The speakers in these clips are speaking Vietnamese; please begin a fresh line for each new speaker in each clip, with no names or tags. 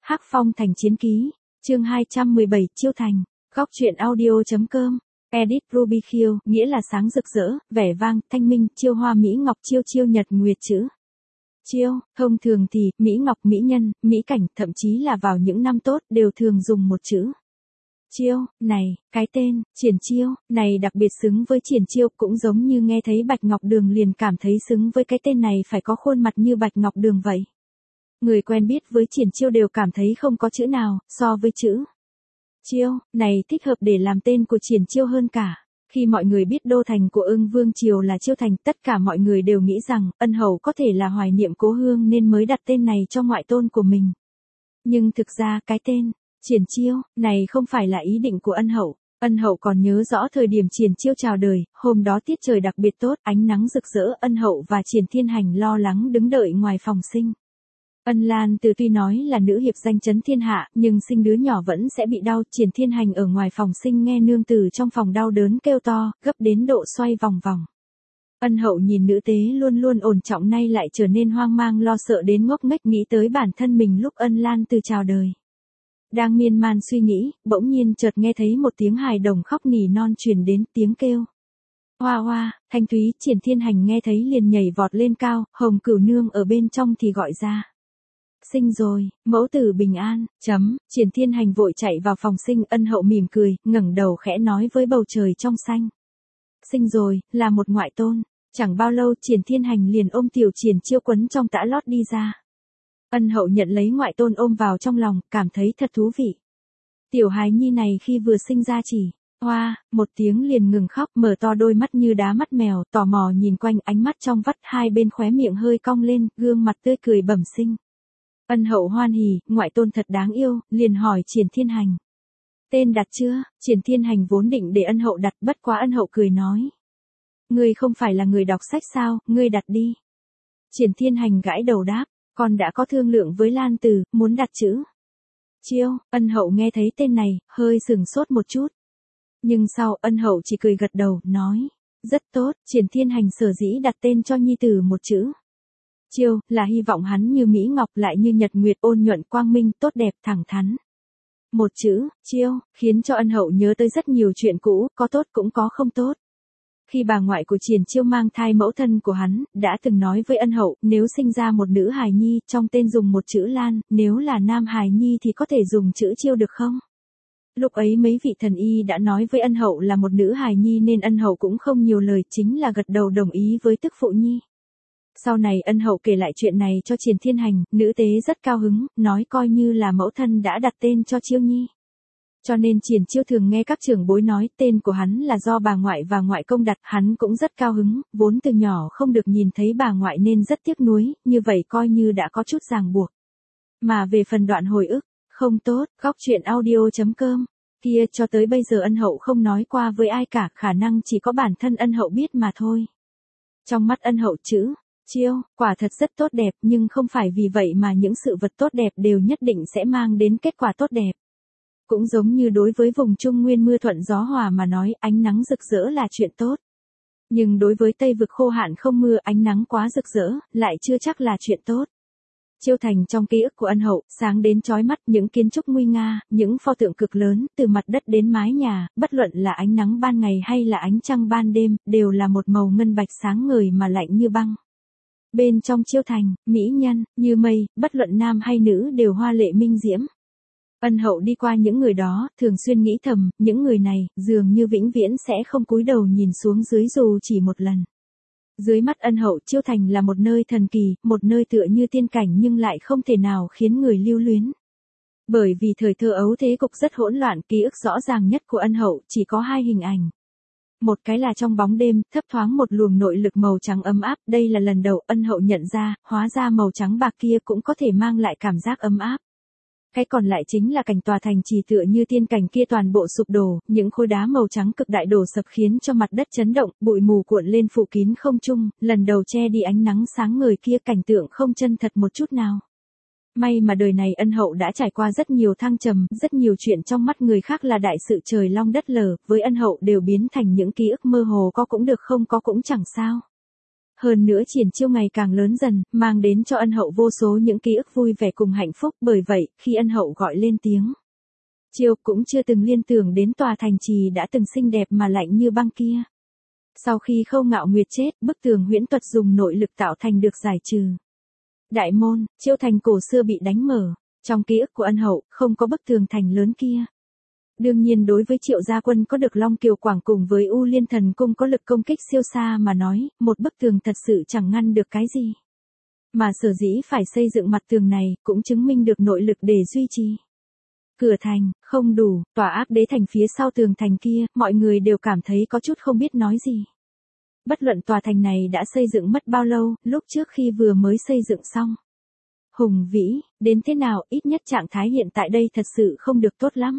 Hắc Phong Thành Chiến Ký, chương 217, Chiêu Thành, góc truyện audio.com, edit Ruby Khiêu, nghĩa là sáng rực rỡ, vẻ vang, thanh minh, chiêu hoa mỹ ngọc, chiêu chiêu nhật nguyệt chữ. Chiêu, thông thường thì, mỹ ngọc, mỹ nhân, mỹ cảnh, thậm chí là vào những năm tốt, đều thường dùng một chữ. Chiêu, này, cái tên, Triển Chiêu, này đặc biệt xứng với Triển Chiêu, cũng giống như nghe thấy Bạch Ngọc Đường liền cảm thấy xứng với cái tên này phải có khuôn mặt như Bạch Ngọc Đường vậy. Người quen biết với Triển Chiêu đều cảm thấy không có chữ nào, so với chữ Chiêu, này thích hợp để làm tên của Triển Chiêu hơn cả. Khi mọi người biết đô thành của Ưng Vương Triều là Chiêu Thành, tất cả mọi người đều nghĩ rằng, ân hậu có thể là hoài niệm cố hương nên mới đặt tên này cho ngoại tôn của mình. Nhưng thực ra cái tên Triển Chiêu này không phải là ý định của ân hậu. Ân hậu còn nhớ rõ thời điểm Triển Chiêu chào đời, hôm đó tiết trời đặc biệt tốt, ánh nắng rực rỡ, ân hậu và Triển Thiên Hành lo lắng đứng đợi ngoài phòng sinh. Ân Lan Từ tuy nói là nữ hiệp danh chấn thiên hạ, nhưng sinh đứa nhỏ vẫn sẽ bị đau. Triển Thiên Hành ở ngoài phòng sinh nghe nương tử trong phòng đau đớn kêu to, gấp đến độ xoay vòng vòng. Ân hậu nhìn nữ tế luôn luôn ổn trọng nay lại trở nên hoang mang lo sợ đến ngốc nghếch, nghĩ tới bản thân mình lúc Ân Lan Từ chào đời. Đang miên man suy nghĩ, bỗng nhiên chợt nghe thấy một tiếng hài đồng khóc nỉ non truyền đến, tiếng kêu hoa hoa, thanh thúy. Triển Thiên Hành nghe thấy liền nhảy vọt lên cao, Hồng Cửu nương ở bên trong thì gọi ra. Sinh rồi, mẫu tử bình an, Triển Thiên Hành vội chạy vào phòng sinh. Ân hậu mỉm cười, ngẩng đầu khẽ nói với bầu trời trong xanh. Sinh rồi, là một ngoại tôn. Chẳng bao lâu Triển Thiên Hành liền ôm tiểu Triển Chiêu quấn trong tã lót đi ra. Ân hậu nhận lấy ngoại tôn ôm vào trong lòng, cảm thấy thật thú vị. Tiểu hài nhi này khi vừa sinh ra chỉ hoa, một tiếng liền ngừng khóc, mở to đôi mắt như đá mắt mèo, tò mò nhìn quanh, ánh mắt trong vắt, hai bên khóe miệng hơi cong lên, gương mặt tươi cười bẩm sinh. Ân hậu hoan hỉ, ngoại tôn thật đáng yêu, liền hỏi Triển Thiên Hành. Tên đặt chưa? Triển Thiên Hành vốn định để ân hậu đặt, bất quá ân hậu cười nói. Ngươi không phải là người đọc sách sao, ngươi đặt đi. Triển Thiên Hành gãi đầu đáp, con đã có thương lượng với Lan Từ, muốn đặt chữ Chiêu. Ân hậu nghe thấy tên này, hơi sừng sốt một chút. Nhưng sau, ân hậu chỉ cười gật đầu, nói. Rất tốt, Triển Thiên Hành sở dĩ đặt tên cho nhi tử một chữ Chiêu, là hy vọng hắn như Mỹ Ngọc lại như Nhật Nguyệt, ôn nhuận quang minh, tốt đẹp, thẳng thắn. Một chữ Chiêu, khiến cho ân hậu nhớ tới rất nhiều chuyện cũ, có tốt cũng có không tốt. Khi bà ngoại của Triển Chiêu mang thai mẫu thân của hắn, đã từng nói với ân hậu, nếu sinh ra một nữ hài nhi, trong tên dùng một chữ Lan, nếu là nam hài nhi thì có thể dùng chữ Chiêu được không? Lúc ấy mấy vị thần y đã nói với ân hậu là một nữ hài nhi nên ân hậu cũng không nhiều lời, chính là gật đầu đồng ý với tức phụ nhi. Sau này ân hậu kể lại chuyện này cho Triển Thiên Hành, nữ tế rất cao hứng, nói coi như là mẫu thân đã đặt tên cho Chiêu nhi. Cho nên Triển Chiêu thường nghe các trưởng bối nói tên của hắn là do bà ngoại và ngoại công đặt, hắn cũng rất cao hứng, vốn từ nhỏ không được nhìn thấy bà ngoại nên rất tiếc nuối, như vậy coi như đã có chút ràng buộc. Mà về phần đoạn hồi ức, không tốt, góc truyện audio.com, kia cho tới bây giờ ân hậu không nói qua với ai cả, khả năng chỉ có bản thân ân hậu biết mà thôi. Trong mắt ân hậu chữ Chiêu, quả thật rất tốt đẹp, nhưng không phải vì vậy mà những sự vật tốt đẹp đều nhất định sẽ mang đến kết quả tốt đẹp. Cũng giống như đối với vùng Trung Nguyên mưa thuận gió hòa mà nói, ánh nắng rực rỡ là chuyện tốt. Nhưng đối với Tây vực khô hạn không mưa, ánh nắng quá rực rỡ, lại chưa chắc là chuyện tốt. Chiêu Thành trong ký ức của ân hậu, sáng đến chói mắt, những kiến trúc nguy nga, những pho tượng cực lớn, từ mặt đất đến mái nhà, bất luận là ánh nắng ban ngày hay là ánh trăng ban đêm, đều là một màu ngân bạch sáng ngời mà lạnh như băng. Bên trong Chiêu Thành, mỹ nhân, như mây, bất luận nam hay nữ đều hoa lệ minh diễm. Ân hậu đi qua những người đó, thường xuyên nghĩ thầm, những người này, dường như vĩnh viễn sẽ không cúi đầu nhìn xuống dưới dù chỉ một lần. Dưới mắt ân hậu, Chiêu Thành là một nơi thần kỳ, một nơi tựa như tiên cảnh nhưng lại không thể nào khiến người lưu luyến. Bởi vì thời thơ ấu thế cục rất hỗn loạn, ký ức rõ ràng nhất của ân hậu chỉ có hai hình ảnh. Một cái là trong bóng đêm, thấp thoáng một luồng nội lực màu trắng ấm áp, đây là lần đầu ân hậu nhận ra, hóa ra màu trắng bạc kia cũng có thể mang lại cảm giác ấm áp. Cái còn lại chính là cảnh tòa thành trì tựa như tiên cảnh kia toàn bộ sụp đổ, những khối đá màu trắng cực đại đổ sập khiến cho mặt đất chấn động, bụi mù cuộn lên phủ kín không trung, lần đầu che đi ánh nắng sáng ngời kia, cảnh tượng không chân thật một chút nào. May mà đời này ân hậu đã trải qua rất nhiều thăng trầm, rất nhiều chuyện trong mắt người khác là đại sự trời long đất lở, với ân hậu đều biến thành những ký ức mơ hồ, có cũng được không có cũng chẳng sao. Hơn nữa triển chiêu ngày càng lớn dần, mang đến cho ân hậu vô số những ký ức vui vẻ cùng hạnh phúc, bởi vậy, khi ân hậu gọi lên tiếng. Chiêu cũng chưa từng liên tưởng đến tòa thành trì đã từng xinh đẹp mà lạnh như băng kia. Sau khi Khâu Ngạo Nguyệt chết, bức tường huyễn thuật dùng nội lực tạo thành được giải trừ. Đại môn, Chiêu thành cổ xưa bị đánh mở, trong ký ức của ân hậu, không có bức tường thành lớn kia. Đương nhiên đối với Triệu gia quân có được Long Kiều Quảng cùng với U Liên Thần Cung có lực công kích siêu xa mà nói, một bức tường thật sự chẳng ngăn được cái gì. Mà sở dĩ phải xây dựng mặt tường này, cũng chứng minh được nội lực để duy trì. Cửa thành, không đủ, tòa ác đế thành phía sau tường thành kia, mọi người đều cảm thấy có chút không biết nói gì. Bất luận tòa thành này đã xây dựng mất bao lâu, lúc trước khi vừa mới xây dựng xong. Hùng vĩ, đến thế nào, ít nhất trạng thái hiện tại đây thật sự không được tốt lắm.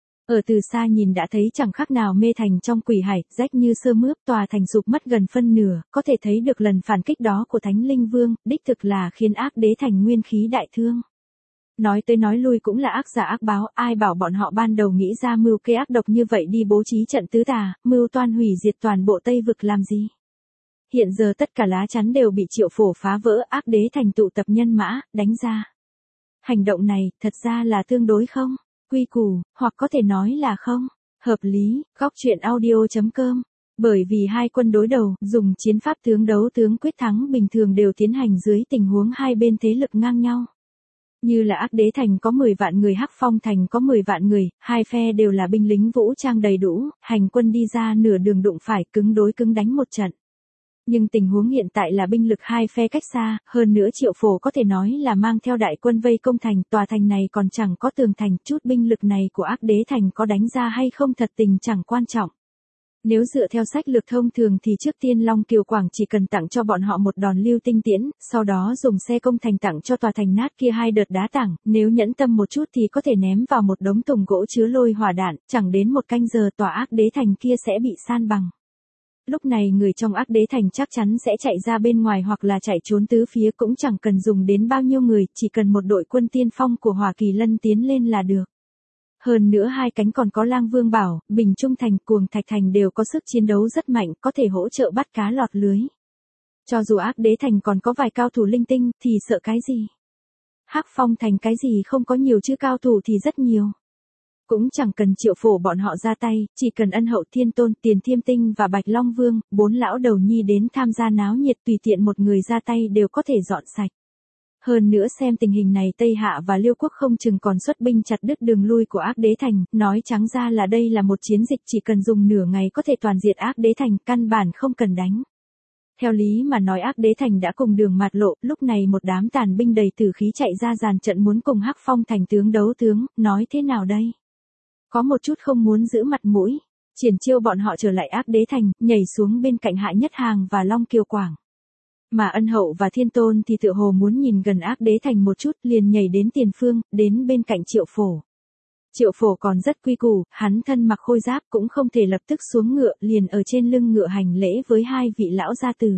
Ở từ xa nhìn đã thấy chẳng khác nào mê thành trong quỷ hải, rách như sơ mướp, tòa thành sụp mất gần phân nửa, có thể thấy được lần phản kích đó của Thánh Linh Vương, đích thực là khiến ác đế thành nguyên khí đại thương. Nói tới nói lui cũng là ác giả ác báo, ai bảo bọn họ ban đầu nghĩ ra mưu kế ác độc như vậy đi bố trí trận tứ tà, mưu toan hủy diệt toàn bộ Tây Vực làm gì. Hiện giờ tất cả lá chắn đều bị Triệu Phổ phá vỡ, ác đế thành tụ tập nhân mã, đánh ra. Hành động này, thật ra là tương đối không? Quy củ, hoặc có thể nói là không? Hợp lý, góc truyện audio.com. Bởi vì hai quân đối đầu, dùng chiến pháp tướng đấu tướng quyết thắng bình thường đều tiến hành dưới tình huống hai bên thế lực ngang nhau. Như là ác đế thành có 10 vạn người, Hắc Phong thành có 10 vạn người, hai phe đều là binh lính vũ trang đầy đủ, hành quân đi ra nửa đường đụng phải cứng đối cứng đánh một trận. Nhưng tình huống hiện tại là binh lực hai phe cách xa, hơn nữa Triệu Phổ có thể nói là mang theo đại quân vây công thành, tòa thành này còn chẳng có tường thành, chút binh lực này của ác đế thành có đánh ra hay không thật tình chẳng quan trọng. Nếu dựa theo sách lược thông thường thì trước tiên Long Kiều Quảng chỉ cần tặng cho bọn họ một đòn lưu tinh tiễn, sau đó dùng xe công thành tặng cho tòa thành nát kia 2 đợt đá tảng, nếu nhẫn tâm một chút thì có thể ném vào một đống tùng gỗ chứa lôi hỏa đạn, chẳng đến một canh giờ tòa ác đế thành kia sẽ bị san bằng. Lúc này người trong ác đế thành chắc chắn sẽ chạy ra bên ngoài hoặc là chạy trốn tứ phía, cũng chẳng cần dùng đến bao nhiêu người, chỉ cần một đội quân tiên phong của Hỏa Kỳ Lân tiến lên là được. Hơn nữa hai cánh còn có Lang Vương Bảo, Bình Trung thành, Cuồng Thạch thành đều có sức chiến đấu rất mạnh, có thể hỗ trợ bắt cá lọt lưới. Cho dù ác đế thành còn có vài cao thủ linh tinh, thì sợ cái gì? Hắc Phong thành cái gì không có nhiều chứ cao thủ thì rất nhiều. Cũng chẳng cần Triệu Phổ bọn họ ra tay, chỉ cần Ân Hậu Thiên Tôn, Tiền Thiêm Tinh và Bạch Long Vương, 4 lão đầu nhi đến tham gia náo nhiệt, tùy tiện một người ra tay đều có thể dọn sạch. Hơn nữa xem tình hình này Tây Hạ và Liêu Quốc không chừng còn xuất binh chặt đứt đường lui của ác đế thành, nói trắng ra là đây là một chiến dịch chỉ cần dùng nửa ngày có thể toàn diệt ác đế thành, căn bản không cần đánh. Theo lý mà nói ác đế thành đã cùng đường mạt lộ, lúc này một đám tàn binh đầy tử khí chạy ra dàn trận muốn cùng Hắc Phong thành tướng đấu tướng, nói thế nào đây? Có một chút không muốn giữ mặt mũi, Triển Chiêu bọn họ trở lại ác đế thành, nhảy xuống bên cạnh Hạ Nhất Hàng và Long Kiều Quảng. Mà Ân Hậu và Thiên Tôn thì tựa hồ muốn nhìn gần ác đế thành một chút, liền nhảy đến tiền phương, đến bên cạnh Triệu Phổ. Triệu Phổ còn rất quy củ, hắn thân mặc khôi giáp cũng không thể lập tức xuống ngựa, liền ở trên lưng ngựa hành lễ với hai vị lão gia tử.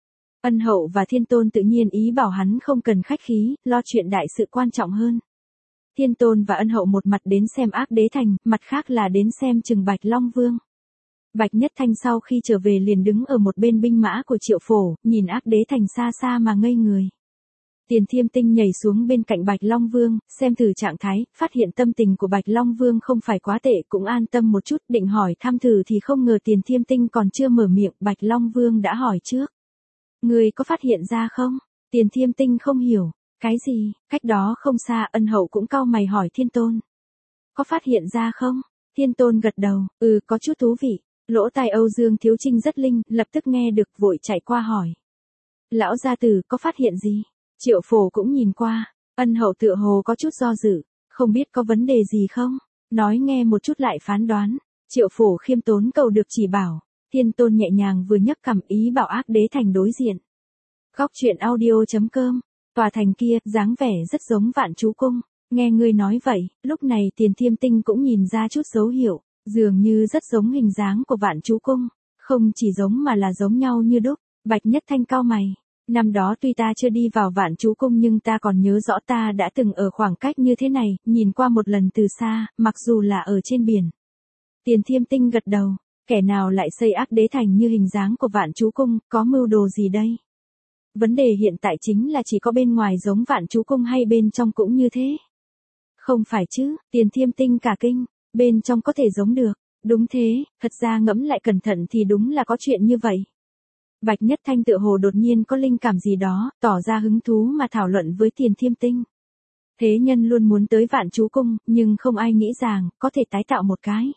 Ân Hậu và Thiên Tôn tự nhiên ý bảo hắn không cần khách khí, lo chuyện đại sự quan trọng hơn. Thiên Tôn và Ân Hậu một mặt đến xem ác đế thành, mặt khác là đến xem chừng Bạch Long Vương. Bạch Nhất Thanh sau khi trở về liền đứng ở một bên binh mã của Triệu Phổ, nhìn ác đế thành xa xa mà ngây người. Tiền Thiêm Tinh nhảy xuống bên cạnh Bạch Long Vương, xem thử trạng thái, phát hiện tâm tình của Bạch Long Vương không phải quá tệ, cũng an tâm một chút, định hỏi thăm thử thì không ngờ Tiền Thiêm Tinh còn chưa mở miệng, Bạch Long Vương đã hỏi trước. Người có phát hiện ra không? Tiền Thiêm Tinh không hiểu. Cái gì? Cách đó không xa, Ân Hậu cũng cau mày hỏi Thiên Tôn. Có phát hiện ra không? Thiên Tôn gật đầu, có chút thú vị. Lỗ tai Âu Dương Thiếu Trinh rất linh, lập tức nghe được vội chạy qua hỏi. Lão gia tử có phát hiện gì? Triệu Phổ cũng nhìn qua, Ân Hậu tựa hồ có chút do dự, không biết có vấn đề gì không? Nói nghe một chút lại phán đoán. Triệu Phổ khiêm tốn cầu được chỉ bảo, Thiên Tôn nhẹ nhàng vừa nhấc cằm ý bảo ác đế thành đối diện. Góc truyện audio.com. Tòa thành kia, dáng vẻ rất giống Vạn Chú Cung. Nghe ngươi nói vậy, lúc này Tiền Thiêm Tinh cũng nhìn ra chút dấu hiệu, dường như rất giống hình dáng của Vạn Chú Cung. Không chỉ giống mà là giống nhau như đúc. Bạch Nhất Thanh cau mày. Năm đó tuy ta chưa đi vào Vạn Chú Cung nhưng ta còn nhớ rõ ta đã từng ở khoảng cách như thế này, nhìn qua một lần từ xa, mặc dù là ở trên biển. Tiền Thiêm Tinh gật đầu. Kẻ nào lại xây ác đế thành như hình dáng của Vạn Chú Cung, có mưu đồ gì đây? Vấn đề hiện tại chính là chỉ có bên ngoài giống Vạn Chú Cung hay bên trong cũng như thế. Không phải chứ, Tiền Thiêm Tinh cả kinh, bên trong có thể giống được. Đúng thế, thật ra ngẫm lại cẩn thận thì đúng là có chuyện như vậy. Bạch Nhất Thanh tựa hồ đột nhiên có linh cảm gì đó, tỏ ra hứng thú mà thảo luận với Tiền Thiêm Tinh. Thế nhân luôn muốn tới Vạn Chú Cung, nhưng không ai nghĩ rằng, có thể tái tạo một cái.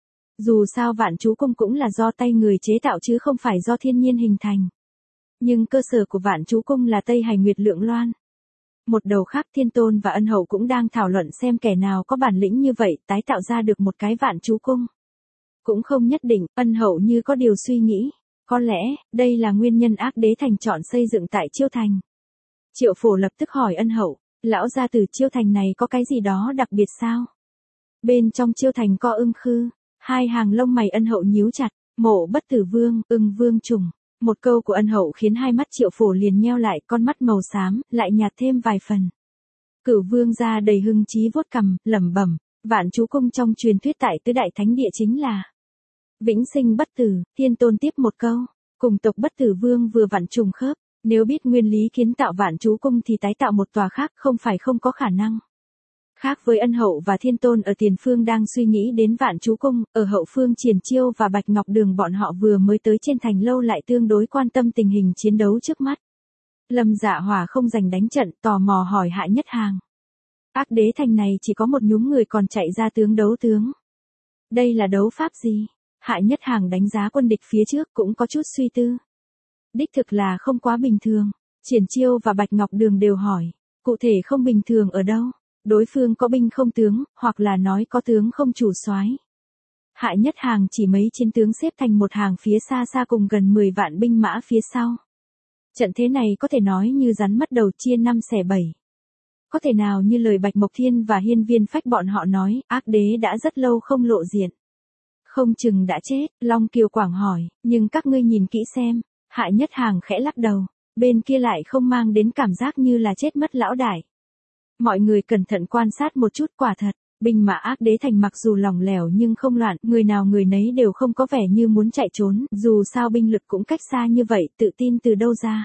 Dù sao Vạn Chú Cung cũng là do tay người chế tạo chứ không phải do thiên nhiên hình thành. Nhưng cơ sở của Vạn Chú Cung là Tây Hải Nguyệt Lượng Loan. Một đầu khác Thiên Tôn và Ân Hậu cũng đang thảo luận xem kẻ nào có bản lĩnh như vậy tái tạo ra được một cái Vạn Chú Cung. Cũng không nhất định, Ân Hậu như có điều suy nghĩ. Có lẽ, đây là nguyên nhân Ác Đế Thành chọn xây dựng tại Chiêu Thành. Triệu Phổ lập tức hỏi Ân Hậu, lão gia tử Chiêu Thành này có cái gì đó đặc biệt sao? Bên trong Chiêu Thành có Ưng Khư, hai hàng lông mày Ân Hậu nhíu chặt, Mộ Bất Tử Vương, Ưng Vương trùng. Một câu của Ân Hậu khiến hai mắt Triệu Phổ liền nheo lại, con mắt màu xám, lại nhạt thêm vài phần. Cửu Vương ra đầy hưng trí vuốt cằm, lẩm bẩm, Vạn Chú Cung trong truyền thuyết tại Tứ Đại Thánh Địa chính là vĩnh sinh bất tử. Thiên Tôn tiếp một câu, cùng tộc Bất Tử Vương vừa vặn trùng khớp, nếu biết nguyên lý kiến tạo Vạn Chú Cung thì tái tạo một tòa khác không phải không có khả năng. Khác với Ân Hậu và Thiên Tôn ở tiền phương đang suy nghĩ đến Vạn Chú Cung, ở hậu phương Triển Chiêu và Bạch Ngọc Đường bọn họ vừa mới tới trên thành lâu lại tương đối quan tâm tình hình chiến đấu trước mắt. Lâm Dạ Hỏa không dành đánh trận, tò mò hỏi Hạ Nhất Hàng. Ác Đế Thành này chỉ có một nhúm người còn chạy ra tướng đấu tướng. Đây là đấu pháp gì? Hạ Nhất Hàng đánh giá quân địch phía trước cũng có chút suy tư. Đích thực là không quá bình thường. Triển Chiêu và Bạch Ngọc Đường đều hỏi, cụ thể không bình thường ở đâu? Đối phương có binh không tướng, hoặc là nói có tướng không chủ soái. Hạ Nhất Hàng chỉ mấy chiến tướng xếp thành một hàng phía xa xa cùng gần 10 vạn binh mã phía sau. Trận thế này có thể nói như rắn mất đầu chia 5 xẻ 7. Có thể nào như lời Bạch Mộc Thiên và Hiên Viên Phách bọn họ nói, Ác Đế đã rất lâu không lộ diện. Không chừng đã chết, Long Kiều Quảng hỏi, nhưng các ngươi nhìn kỹ xem. Hạ Nhất Hàng khẽ lắc đầu, bên kia lại không mang đến cảm giác như là chết mất lão đại. Mọi người cẩn thận quan sát một chút, quả thật, binh mã Ác Đế Thành mặc dù lỏng lẻo nhưng không loạn, người nào người nấy đều không có vẻ như muốn chạy trốn, dù sao binh lực cũng cách xa như vậy, tự tin từ đâu ra.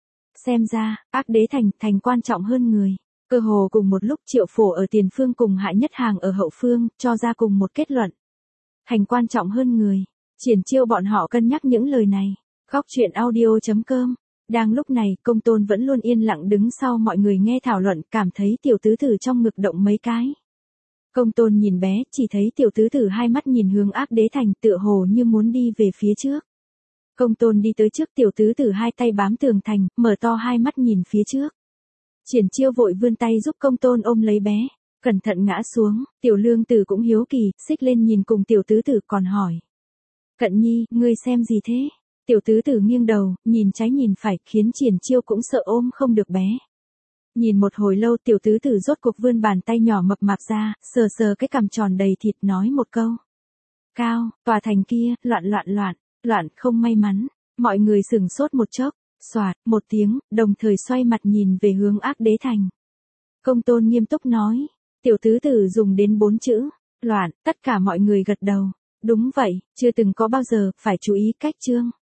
Xem ra, Ác Đế Thành quan trọng hơn người. Cơ hồ cùng một lúc Triệu Phổ ở tiền phương cùng Hạ Nhất Hàng ở hậu phương, cho ra cùng một kết luận. Thành quan trọng hơn người. Triển Chiêu bọn họ cân nhắc những lời này. Góc truyện audio.com. Đang lúc này, Công Tôn vẫn luôn yên lặng đứng sau mọi người nghe thảo luận, cảm thấy tiểu tứ tử trong ngực động mấy cái. Công Tôn nhìn bé, chỉ thấy tiểu tứ tử hai mắt nhìn hướng Ác Đế Thành, tựa hồ như muốn đi về phía trước. Công Tôn đi tới trước tiểu tứ tử hai tay bám tường thành, mở to hai mắt nhìn phía trước. Triển Chiêu vội vươn tay giúp Công Tôn ôm lấy bé, cẩn thận ngã xuống, tiểu lương tử cũng hiếu kỳ, xích lên nhìn cùng tiểu tứ tử còn hỏi. Cận Nhi, ngươi xem gì thế? Tiểu tứ tử nghiêng đầu, nhìn trái nhìn phải, khiến Triển Chiêu cũng sợ ôm không được bé. Nhìn một hồi lâu tiểu tứ tử rốt cuộc vươn bàn tay nhỏ mập mạp ra, sờ sờ cái cằm tròn đầy thịt nói một câu. Cao, tòa thành kia, loạn không may mắn. Mọi người sửng sốt một chốc, xoạt, một tiếng, đồng thời xoay mặt nhìn về hướng Ác Đế Thành. Công Tôn nghiêm túc nói, tiểu tứ tử dùng đến 4 chữ, loạn, tất cả mọi người gật đầu. Đúng vậy, chưa từng có bao giờ, phải chú ý cách chương.